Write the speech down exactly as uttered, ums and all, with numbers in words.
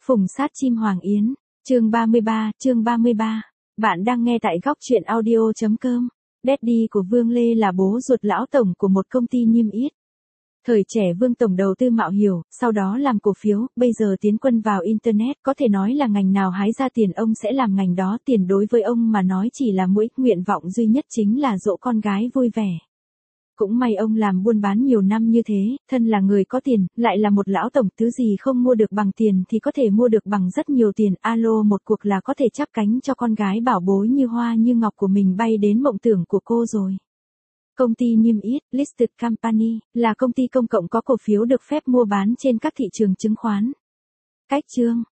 Phùng sát chim Hoàng Yến, chương ba mươi ba, chương ba mươi ba. Bạn đang nghe tại góc truyện audio chấm com. Daddy của Vương Lê là bố ruột lão tổng của một công ty niêm yết. Thời trẻ Vương tổng đầu tư mạo hiểm, sau đó làm cổ phiếu, bây giờ tiến quân vào Internet, có thể nói là ngành nào hái ra tiền ông sẽ làm ngành đó. Tiền đối với ông mà nói chỉ là mũi, nguyện vọng duy nhất chính là dỗ con gái vui vẻ. Cũng may ông làm buôn bán nhiều năm như thế, thân là người có tiền, lại là một lão tổng, thứ gì không mua được bằng tiền thì có thể mua được bằng rất nhiều tiền. Alo một cuộc là có thể chắp cánh cho con gái bảo bối như hoa như ngọc của mình bay đến mộng tưởng của cô rồi. Công ty niêm yết, listed company, là công ty công cộng có cổ phiếu được phép mua bán trên các thị trường chứng khoán. Cách chương,